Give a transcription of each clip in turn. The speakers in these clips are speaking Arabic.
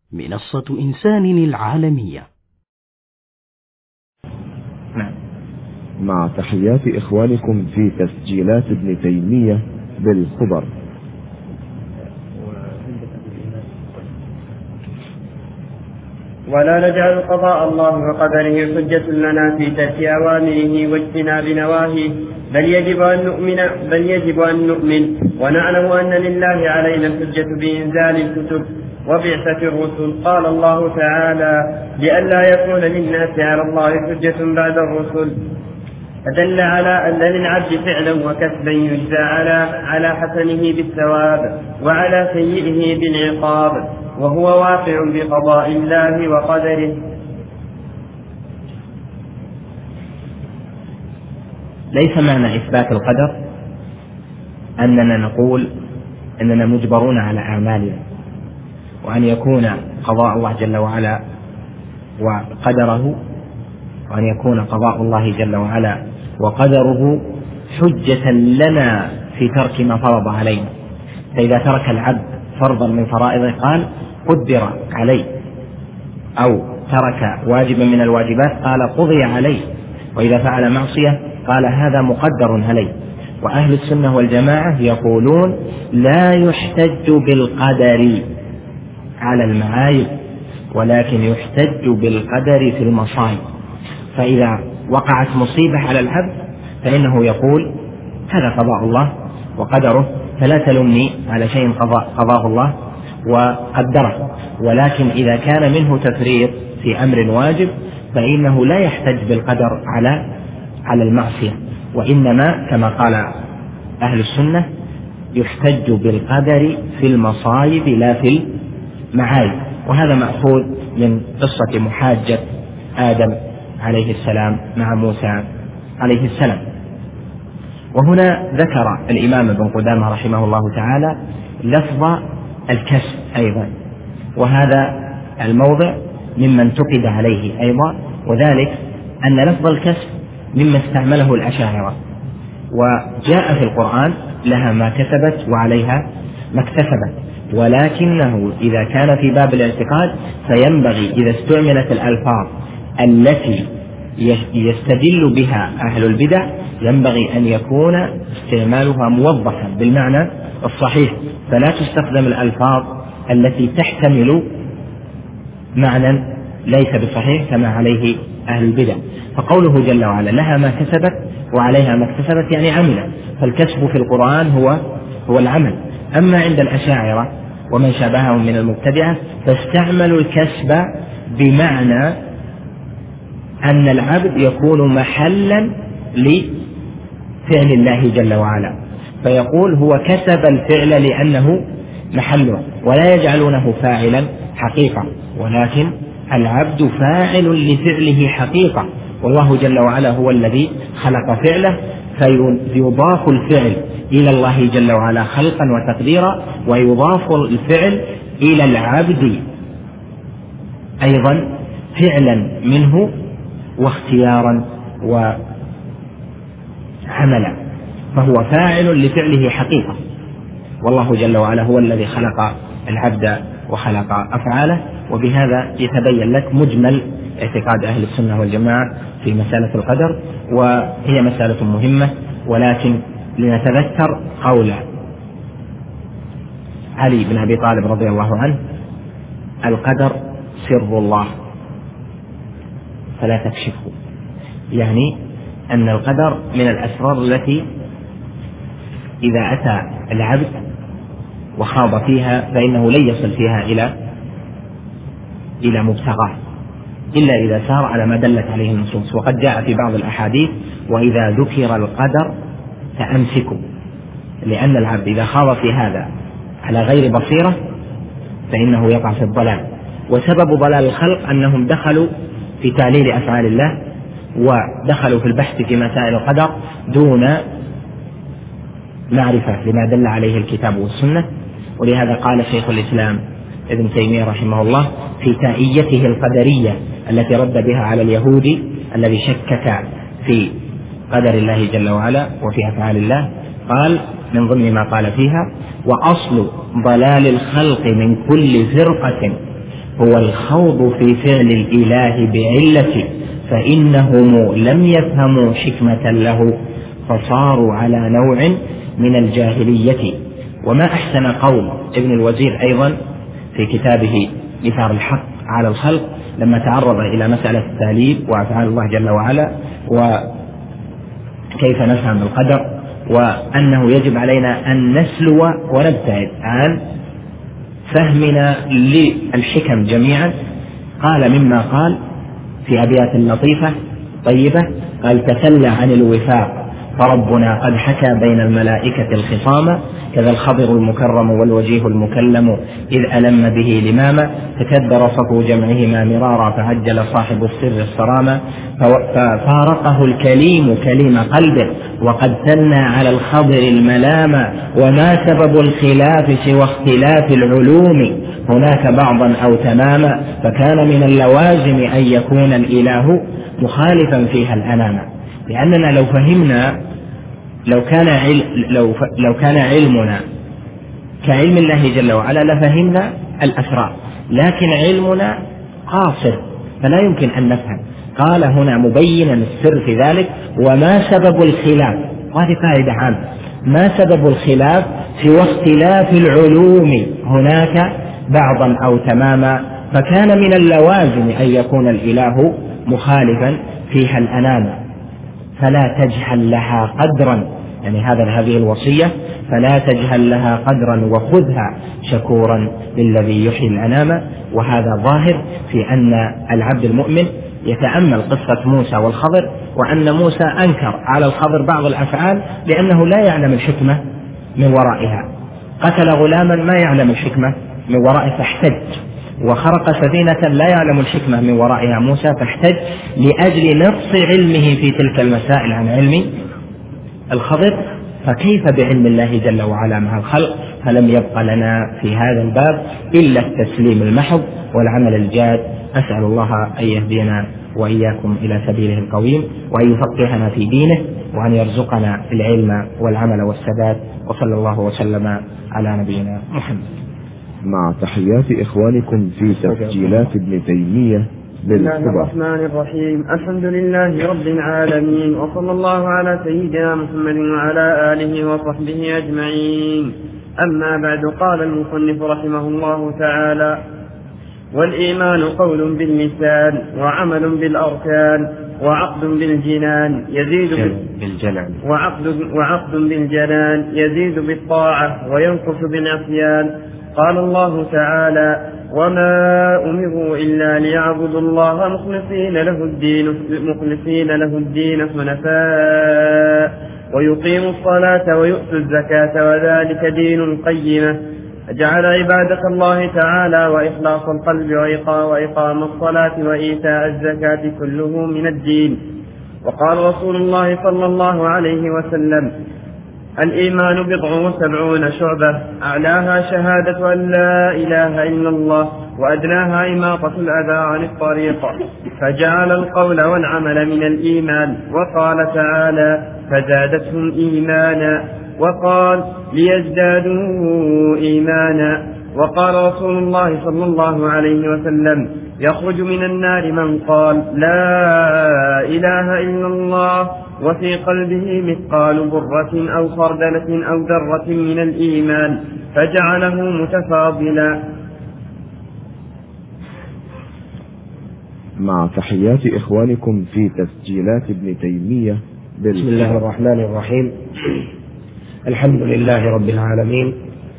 منصة إنسان العالمية. مع تحيات إخوانكم في تسجيلات ابن تيمية بالخبر. ولا نجعل قضاء الله وقدره حجة لنا في ترك أوامره واجتناب نواهيه، بل يجب أن نؤمن ونعلم أن لله علينا الحجة بإنزال الكتب وبعثة الرسل. قال الله تعالى: لئلا يكون للناس على الله حجة بعد الرسل، فدل على أن للعبد فعلا وكسبا يجزى على حسنه بالثواب وعلى سيئه بالعقاب، وهو واقع بقضاء الله وقدره. ليس معنى إثبات القدر أننا نقول أننا مجبرون على أعمالنا، وأن يكون قضاء الله جل وعلا وقدره، وأن يكون قضاء الله جل وعلا وقدره حجة لنا في ترك ما فرض علينا. فإذا ترك العبد فرضا من فرائضه قال قدر عليه، أو ترك واجبا من الواجبات قال قضي عليه، وإذا فعل معصية قال هذا مقدر عليه. وأهل السنة والجماعة يقولون لا يحتج بالقدر على المعايب، ولكن يحتج بالقدر في المصائب. فإذا وقعت مصيبة على العبد فإنه يقول هذا قضاء الله وقدره، فلا تلمني على شيء قضاه الله وقدره. ولكن إذا كان منه تفريط في أمر واجب فإنه لا يحتج بالقدر على المعصية، وإنما كما قال أهل السنة يحتج بالقدر في المصائب لا في المعايب. وهذا مأخوذ من قصة محاجة آدم عليه السلام مع موسى عليه السلام. وهنا ذكر الإمام ابن قدامة رحمه الله تعالى لفظ الكسب أيضا، وهذا الموضع مما انتقد عليه أيضا، وذلك أن لفظ الكسب مما استعمله الأشاعرة، وجاء في القرآن لها ما كسبت وعليها ما اكتسبت، ولكنه إذا كان في باب الاعتقاد فينبغي إذا استعملت الألفاظ التي يستدل بها أهل البدع ينبغي أن يكون استعمالها موضحا بالمعنى الصحيح، فلا تستخدم الألفاظ التي تحتمل معنى ليس بصحيح كما عليه أهل البدع. فقوله جل وعلا لها ما كسبت وعليها ما اكتسبت يعني عمل، فالكسب في القرآن هو العمل. أما عند الأشاعرة ومن شابههم من المبتدعة فاستعملوا الكسب بمعنى أن العبد يكون محلا لفعل الله جل وعلا، فيقول هو كسب الفعل لأنه محله، ولا يجعلونه فاعلا حقيقة، ولكن العبد فاعل لفعله حقيقة، والله جل وعلا هو الذي خلق فعله، فيضاف الفعل إلى الله جل وعلا خلقا وتقديرا، ويضاف الفعل إلى العبد أيضا فعلا منه واختيارا وعملا، فهو فاعل لفعله حقيقة، والله جل وعلا هو الذي خلق العبد وخلق أفعاله. وبهذا يتبين لك مجمل اعتقاد أهل السنة والجماعة في مسألة القدر، وهي مسألة مهمة، ولكن لنتذكر قول علي بن أبي طالب رضي الله عنه: القدر سر الله فلا تكشفه، يعني أن القدر من الأسرار التي إذا أتى العبد وخاض فيها فإنه لن يصل فيها إلى مبتغاه إلا إذا سار على ما دلت عليه النصوص. وقد جاء في بعض الأحاديث: وإذا ذكر القدر فأمسكوا، لأن العبد إذا خاض في هذا على غير بصيرة فإنه يقع في الضلال. وسبب ضلال الخلق أنهم دخلوا في تعليل أفعال الله ودخلوا في البحث في مسائل القدر دون معرفة لما دل عليه الكتاب والسنة. ولهذا قال شيخ الإسلام ابن تيمية رحمه الله في تائيته القدرية التي رد بها على اليهودي الذي شكك في قدر الله جل وعلا وفي أفعال الله، قال من ضمن ما قال فيها: وأصل ضلال الخلق من كل فرقة هو الخوض في فعل الإله بعلة، فإنهم لم يفهموا حكمة له فصاروا على نوع من الجاهلية. وما أحسن قول ابن الوزير أيضا في كتابه إثار الحق على الخلق لما تعرض إلى مسألة التأليف وأفعال الله جل وعلا وكيف نفهم القدر، وأنه يجب علينا أن نسلو ونبتعد عن فهمنا للحكم جميعا. قال مما قال في أبيات لطيفة طيبة، قال: تسلى عن الوفاق فربنا قد حكى بين الملائكة الخصام، كذا الخضر المكرم والوجيه المكلم إذ ألم به لماما، تكدر صفو جمعهما مرارا فعجل صاحب السر الصراما، ففارقه الكليم كليم قلبه وقد ثنى على الخضر الملاما، وما سبب الخلاف سوى اختلاف العلوم هناك بعضا أو تماما، فكان من اللوازم أن يكون الإله مخالفا فيها الأنام. لأننا لو فهمنا لو كان علمنا كعلم الله جل وعلا لفهمنا الأسرار، لكن علمنا قاصر فلا يمكن أن نفهم. قال هنا مبينا السر في ذلك: وما سبب الخلاف، وهذه قاعدة عامة، ما سبب الخلاف سوى اختلاف العلوم هناك بعضا أو تماما، فكان من اللوازم أن يكون الإله مخالفا فيها الأنام، فلا تجهل لها قدرا، يعني هذه الوصية، فلا تجهل لها قدرا وخذها شكورا للذي يحيي الأنام. وهذا ظاهر في أن العبد المؤمن يتأمل قصة موسى والخضر، وأن موسى أنكر على الخضر بعض الأفعال لأنه لا يعلم الحكمة من ورائها، قتل غلاما ما يعلم الحكمة من ورائه فاحتج، وخرق سفينة لا يعلم الحكمة من ورائها موسى فاحتج، لأجل نقص علمه في تلك المسائل عن علم الخضر. فكيف بعلم الله جل وعلا مع الخلق؟ فلم يبق لنا في هذا الباب إلا التسليم المحض والعمل الجاد. أسأل الله أن يهدينا وإياكم إلى سبيله القويم، وأن يفقهنا في دينه، وأن يرزقنا العلم والعمل والسداد. وصلى الله وسلم على نبينا محمد. مع تحيات إخوانكم في تسجيلات ابن تيمية بسم الله الرحمن الرحيم. الحمد لله رب العالمين، وصلى الله على سيدنا محمد وعلى آله وصحبه أجمعين. أما بعد، قال المصنف رحمه الله تعالى: والإيمان قول باللسان وعمل بالأركان وعقد بالجنان يزيد بالجنان يزيد بالطاعة وينقص بالعصيان. قال الله تعالى: وما أمروا إلا ليعبدوا الله مخلصين له الدين حنفاء ويقيموا الصلاة ويؤتوا الزكاة وذلك دين القيمة. جعل عبادة الله تعالى وإخلاص القلب وإقام الصلاة وإيتاء الزكاة كله من الدين. وقال رسول الله صلى الله عليه وسلم: الإيمان 70 شعبة، أعلاها شهادة أن لا إله إلا الله، وأدناها إماطة الأذى عن الطريق. فجعل القول والعمل من الإيمان. وقال تعالى: فزادتهم إيمانا، وقال: ليزدادوا إيمانا. وقال رسول الله صلى الله عليه وسلم: يخرج من النار من قال لا إله إلا الله وفي قلبه مثقال برة أو خردلة أو ذرة من الإيمان، فجعله متفاضلا. مع تحيات إخوانكم في تسجيلات ابن تيمية. بسم الله الرحمن الرحيم. الحمد لله رب العالمين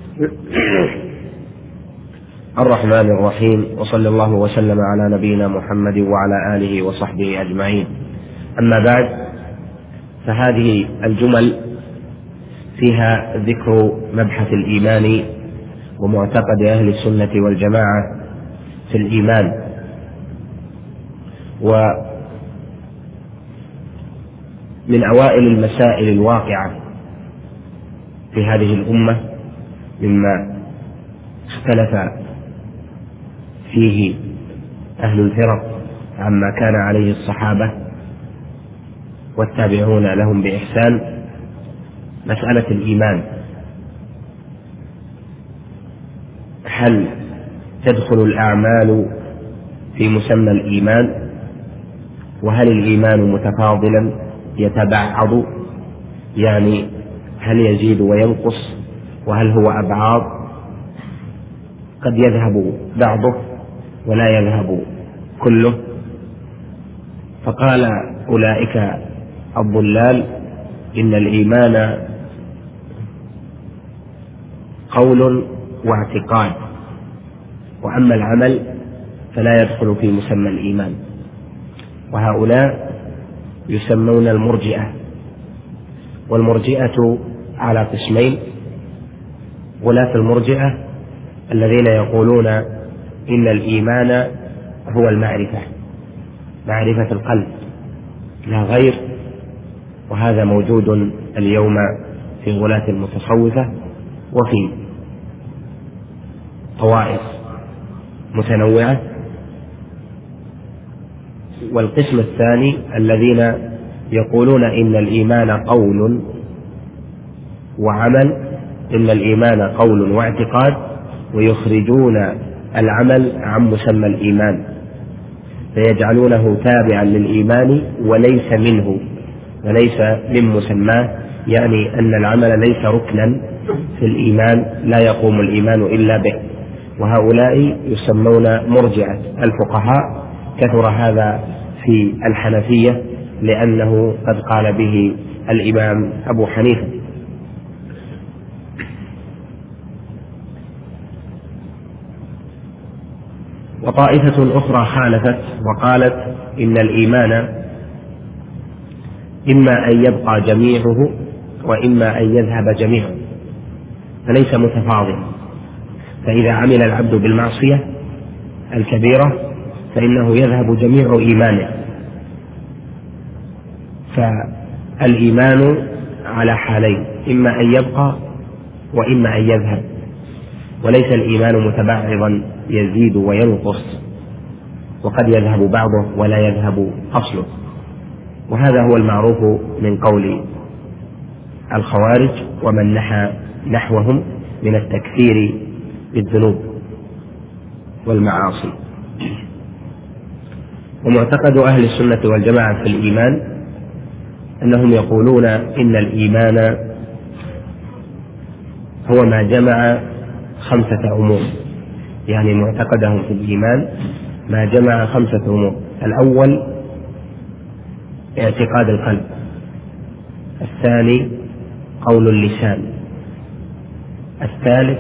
الرحمن الرحيم، وصلى الله وسلم على نبينا محمد وعلى آله وصحبه أجمعين. أما بعد، فهذه الجمل فيها ذكر مبحث الإيمان ومعتقد أهل السنة والجماعة في الإيمان، ومن أوائل المسائل الواقعة في هذه الأمة مما اختلف فيه أهل الفرق عما كان عليه الصحابة والتابعون لهم بإحسان مسألة الإيمان. هل تدخل الأعمال في مسمى الإيمان؟ وهل الإيمان متفاضلا يتبعض، يعني هل يزيد وينقص، وهل هو أبعاض قد يذهب بعضه ولا يذهب كله؟ فقال أولئك الضلال إن الإيمان قول واعتقاد، وأما العمل فلا يدخل في مسمى الإيمان. وهؤلاء يسمون المرجئة، والمرجئة على قسمين: غلاة المرجئة الذين يقولون إن الإيمان هو المعرفة، معرفة القلب لا غير، وهذا موجود اليوم في غلاة المتصوفة وفي طوائف متنوعة. والقسم الثاني الذين يقولون إن الإيمان قول وعمل، إن الإيمان قول واعتقاد، ويخرجون العمل عن مسمى الإيمان، فيجعلونه تابعا للإيمان وليس منه وليس من مسماه، يعني أن العمل ليس ركنا في الإيمان، لا يقوم الإيمان إلا به. وهؤلاء يسمون مرجعة الفقهاء، كثر هذا في الحنفية لأنه قد قال به الإمام أبو حنيفة. وطائفة أخرى خالفت وقالت إن الإيمان إما أن يبقى جميعه وإما أن يذهب جميعه، فليس متفاضلا. فإذا عمل العبد بالمعصية الكبيرة فإنه يذهب جميع إيمانه، فالإيمان على حالين: إما أن يبقى وإما أن يذهب، وليس الإيمان متبعضا يزيد وينقص، وقد يذهب بعضه ولا يذهب أصله. وهذا هو المعروف من قول الخوارج ومن نحى نحوهم من التكفير بالذنوب والمعاصي. ومعتقد أهل السنة والجماعة في الإيمان أنهم يقولون إن الإيمان هو ما جمع 5 أمور، يعني معتقدهم في الإيمان ما جمع 5 أمور: الأول اعتقاد القلب، الثاني قول اللسان، الثالث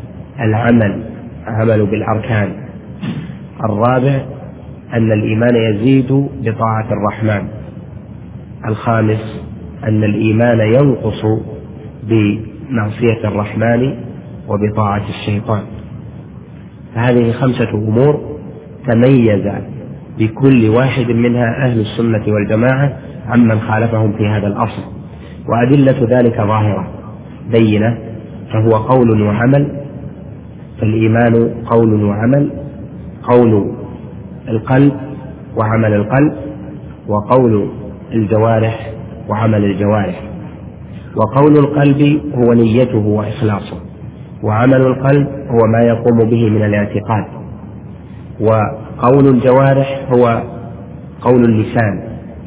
عمل بالأركان، الرابع أن الإيمان يزيد بطاعة الرحمن، الخامس أن الإيمان ينقص بمعصية الرحمن وبطاعة الشيطان. فهذه 5 أمور تميز بكل واحد منها أهل السنة والجماعة عمن خالفهم في هذا الأصل، وأدلة ذلك ظاهرة بينة. فهو قول وعمل، فالإيمان قول وعمل: قول القلب وعمل القلب، وقول الجوارح وعمل الجوارح. وقول القلب هو نيته وإخلاصه، وعمل القلب هو ما يقوم به من الاعتقاد، وقول الجوارح هو قول اللسان،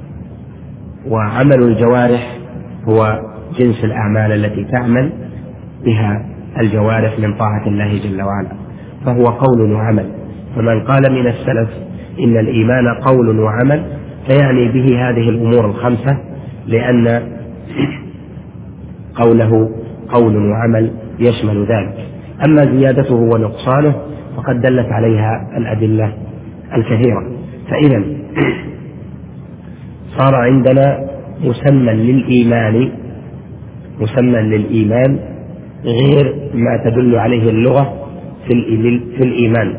وعمل الجوارح هو جنس الأعمال التي تعمل بها الجوارح من طاعة الله جل وعلا، فهو قول وعمل. فمن قال من السلف إن الإيمان قول وعمل فيعني به هذه الأمور ال5، لأن قوله قول وعمل يشمل ذلك. أما زيادته ونقصانه فقد دلت عليها الأدلة الكثيرة. فإذا صار عندنا مسمى للإيمان غير ما تدل عليه اللغة في الإيمان،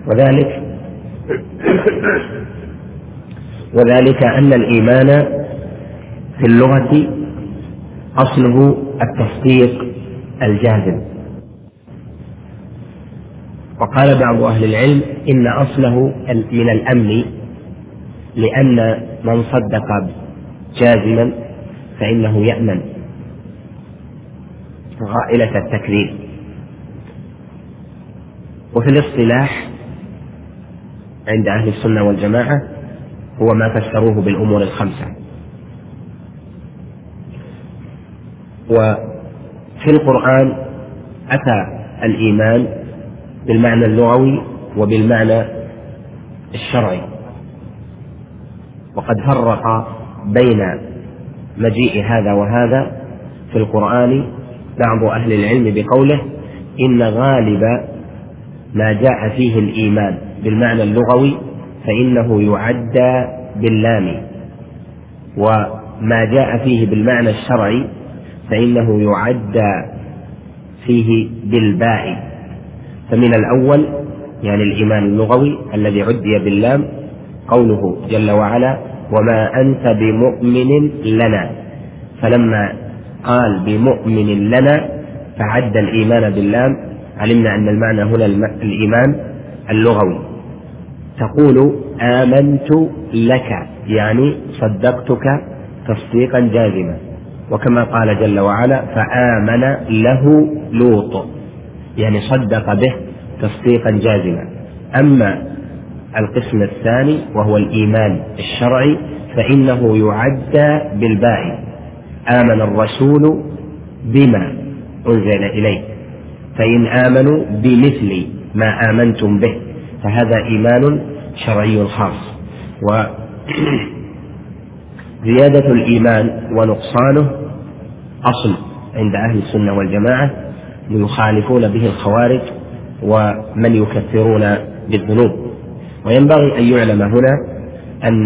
وذلك أن الإيمان في اللغة أصله التصديق الجازم. وقال بعض أهل العلم إن أصله من الأمن، لأن من صدق جازما فإنه يأمن غائلة التكذيب. وفي الاصطلاح عند أهل السنة والجماعة هو ما فسروه بالأمور الخمسة. وفي القرآن أتى الإيمان بالمعنى اللغوي وبالمعنى الشرعي، وقد فرق بين مجيء هذا وهذا في القرآن بعض أهل العلم بقوله إن غالب ما جاء فيه الإيمان بالمعنى اللغوي فإنه يعدى باللام، وما جاء فيه بالمعنى الشرعي فإنه يعدى فيه بالباء. فمن الأول يعني الإيمان اللغوي الذي عدي باللام قوله جل وعلا وما أنت بمؤمن لنا، فلما قال بمؤمن لنا فعد الإيمان باللام علمنا أن المعنى هنا الإيمان اللغوي. تقول آمنت لك يعني صدقتك تصديقا جازما، وكما قال جل وعلا فآمن له لوط يعني صدق به تصديقا جازما. أما القسم الثاني وهو الإيمان الشرعي فإنه يعدى بالباء، آمن الرسول بما أنزل إليه، فإن آمنوا بمثل ما آمنتم به فهذا إيمان شرعي خاص. وزيادة الإيمان ونقصانه أصل عند أهل السنة والجماعة يخالفون به الخوارج ومن يكفرون بالذنوب. وينبغي أن يعلم هنا أن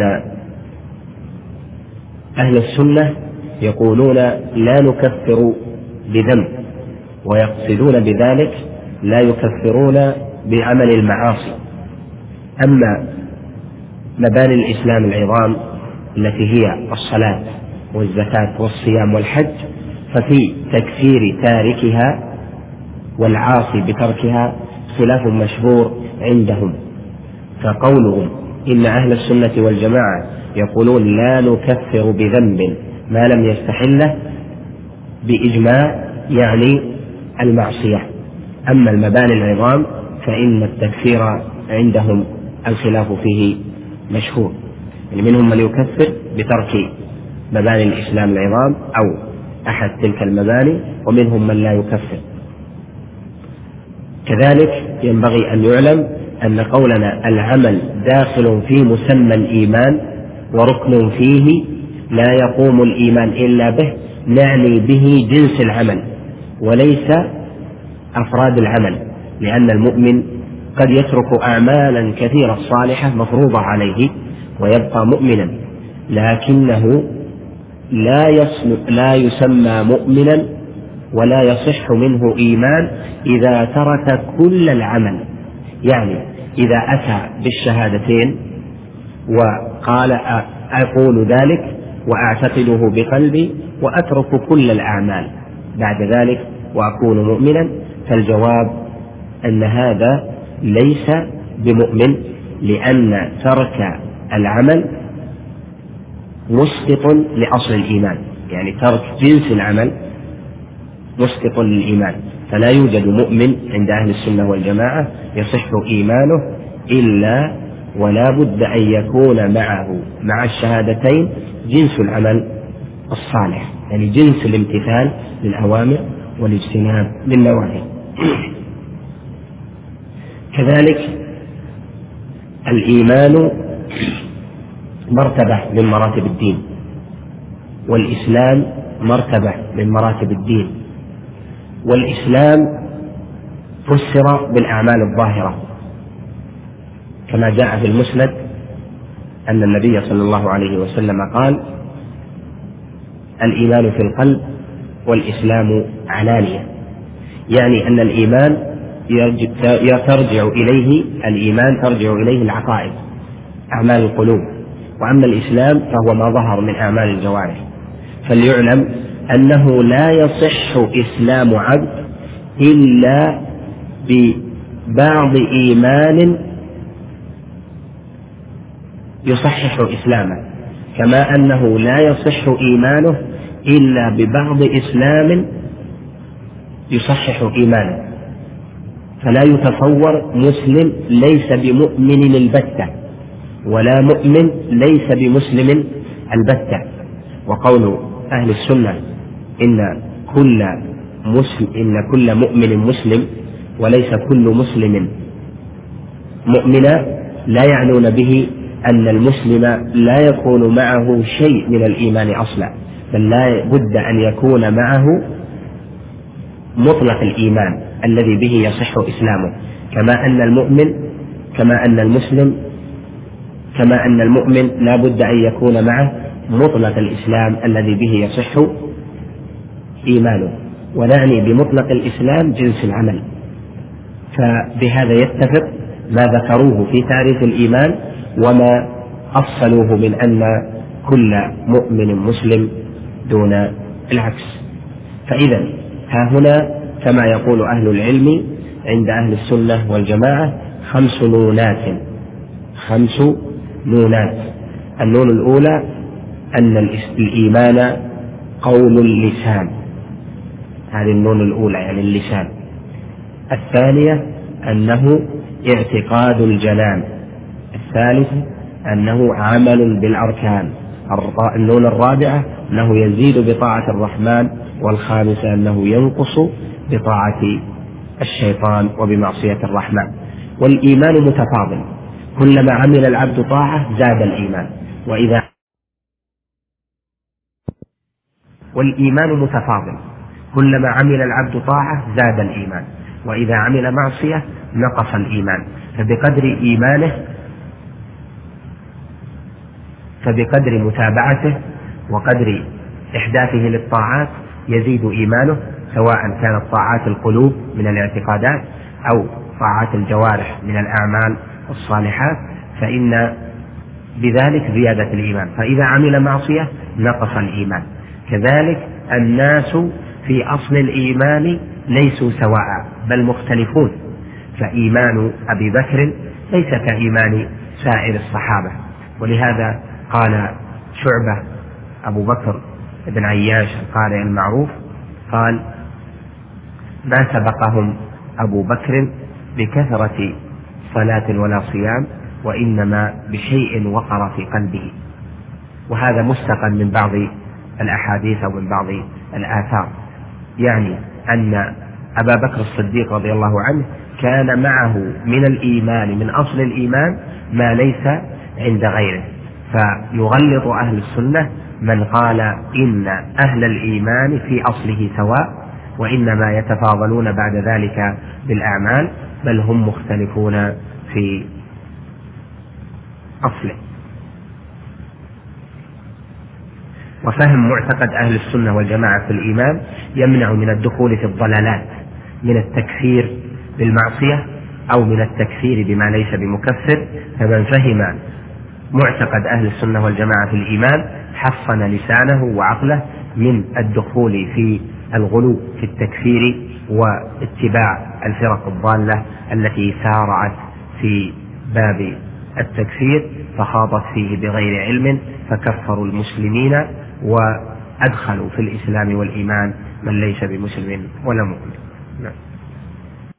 أهل السنة يقولون لا نكفر بذنب، ويقصدون بذلك لا يكفرون بعمل المعاصي. أما مباني الإسلام العظام التي هي الصلاة والزكاة والصيام والحج ففي تكفير تاركها والعاصي بتركها خلاف مشهور عندهم. فقولهم إن أهل السنة والجماعة يقولون لا نكفر بذنب ما لم يستحله بإجماع يعني المعصية. أما المباني العظام فإن التكفير عندهم الخلاف فيه مشهور، يعني منهم من يكفر بترك مباني الإسلام العظام أو أحد تلك المباني، ومنهم من لا يكفر. كذلك ينبغي أن يعلم أن قولنا العمل داخل في مسمى الإيمان وركن فيه لا يقوم الإيمان إلا به، نعني به جنس العمل وليس أفراد العمل، لأن المؤمن قد يترك أعمالا كثيرة صالحة مفروضة عليه ويبقى مؤمنا، لكنه لا يسمى مؤمنا ولا يصح منه إيمان إذا ترك كل العمل. يعني إذا أتى بالشهادتين وقال أقول ذلك وأعتقده بقلبي وأترك كل الأعمال بعد ذلك وأكون مؤمنا، فالجواب أن هذا ليس بمؤمن، لأن ترك العمل مسقط لأصل الإيمان، يعني ترك جنس العمل مسقط للإيمان. فلا يوجد مؤمن عند أهل السنة والجماعة يصح إيمانه إلا ولا بد أن يكون معه مع الشهادتين جنس العمل الصالح، يعني جنس الامتثال للأوامر والاجتناب للنواهي. كذلك الإيمان مرتبة من مراتب الدين، والإسلام مرتبة من مراتب الدين. والإسلام فسر بالأعمال الظاهرة كما جاء في المسند أن النبي صلى الله عليه وسلم قال الإيمان في القلب والإسلام علانية، يعني أن الإيمان ترجع إليه العقائد أعمال القلوب، وأما الإسلام فهو ما ظهر من أعمال الجوارح. فليعلم أنه لا يصح إسلام عبد إلا ببعض إيمان يصحح إسلامه، كما أنه لا يصح إيمانه إلا ببعض إسلام يصحح إيمانه. فلا يتصور مسلم ليس بمؤمن البتة، ولا مؤمن ليس بمسلم البتة. وقول أهل السنة إن كل مؤمن مسلم وليس كل مسلم مؤمنا لا يعنون به أن المسلم لا يكون معه شيء من الإيمان أصلا، بل لا بد أن يكون معه مطلق الإيمان الذي به يصح إسلامه، كما أن المؤمن لا بد أن يكون معه مطلق الإسلام الذي به يصح إيمانه. ونعني بمطلق الإسلام جنس العمل. فبهذا يتفق ما ذكروه في تعريف الإيمان وما أصلوه من أن كل مؤمن مسلم دون العكس. فإذا ها هنا كما يقول أهل العلم عند أهل السنة والجماعة 5 نونات. النون الأولى أن الإيمان قول اللسان، هذه النون الأولى يعني اللسان. الثانية أنه اعتقاد الجنان. الثالثة أنه عمل بالأركان. النون الرابعة أنه يزيد بطاعة الرحمن. والخامسة أنه ينقص بطاعة الشيطان وبمعصية الرحمن. والإيمان متفاضل، كلما عمل العبد طاعة زاد الإيمان، كلما عمل العبد طاعة زاد الإيمان، وإذا عمل معصية نقص الإيمان. فبقدر متابعته وقدر إحداثه للطاعات يزيد إيمانه، سواء كانت طاعات القلوب من الاعتقادات أو طاعات الجوارح من الأعمال الصالحات، فإن بذلك زيادة الإيمان. فإذا عمل معصية نقص الإيمان. كذلك الناس في أصل الإيمان ليسوا سواء بل مختلفون، فإيمان أبي بكر ليس كإيمان سائر الصحابة. ولهذا قال شعبة أبو بكر بن عياش القارئ المعروف قال: ما سبقهم أبو بكر بكثرة صلاة ولا صيام، وإنما بشيء وقر في قلبه. وهذا مستقى من بعض الأحاديث أو من بعض الآثار، يعني أن أبا بكر الصديق رضي الله عنه كان معه من الإيمان من أصل الإيمان ما ليس عند غيره. فيغلط أهل السنة من قال إن أهل الإيمان في أصله سواء، وإنما يتفاضلون بعد ذلك بالأعمال، بل هم مختلفون في أصله. وفهم معتقد أهل السنة والجماعة في الإيمان يمنع من الدخول في الضلالات، من التكفير بالمعصية أو من التكفير بما ليس بمكفر. فمن فهم معتقد أهل السنة والجماعة في الإيمان حصن لسانه وعقله من الدخول في الغلو في التكفير واتباع الفرق الضالة التي سارعت في باب التكفير فخاضت فيه بغير علم، فكفروا المسلمين وأدخلوا في الإسلام والإيمان من ليس بمسلم ولا مؤمن.